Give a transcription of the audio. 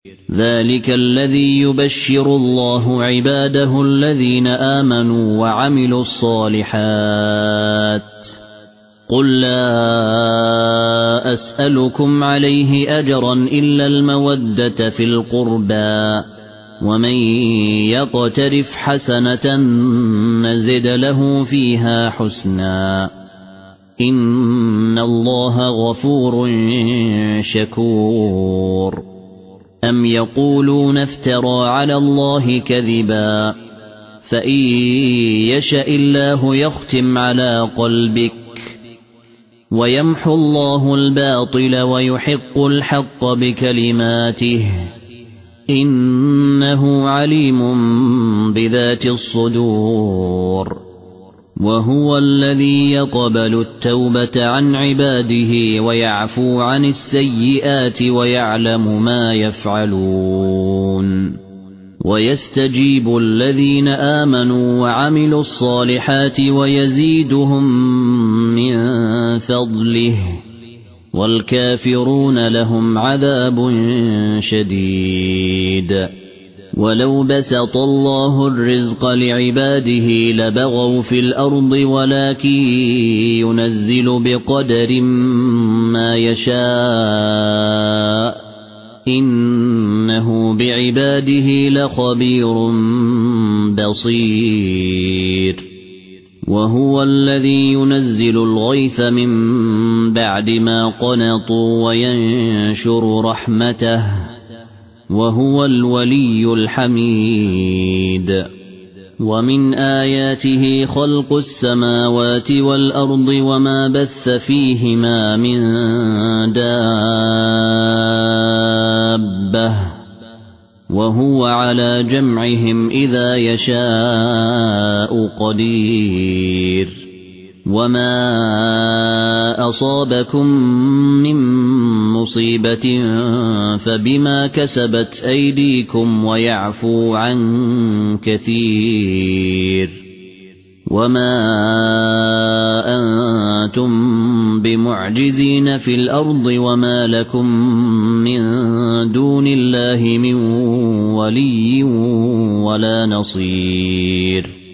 ذلك الذي يبشر الله عباده الذين آمنوا وعملوا الصالحات قل لا أسألكم عليه أجرا إلا المودة في القربى ومن يقترف حسنة نزد له فيها حسنا إن الله غفور شكور أم يقولون افترى على الله كذبا فإن يشاء الله يختم على قلبك ويمحو الله الباطل ويحق الحق بكلماته إنه عليم بذات الصدور وهو الذي يقبل التوبة عن عباده ويعفو عن السيئات ويعلم ما يفعلون ويستجيب الذين آمنوا وعملوا الصالحات ويزيدهم من فضله والكافرون لهم عذاب شديد ولو بسط الله الرزق لعباده لبغوا في الأرض ولكن ينزل بقدر ما يشاء إنه بعباده لخبير بصير وهو الذي ينزل الغيث من بعد ما قنطوا وينشر رحمته وهو الولي الحميد ومن آياته خلق السماوات والأرض وما بث فيهما من دابة وهو على جمعهم إذا يشاء قدير وما أصابكم من مصيبة فبما كسبت أيديكم ويعفو عن كثير وما أنتم بمعجزين في الأرض وما لكم من دون الله من ولي ولا نصير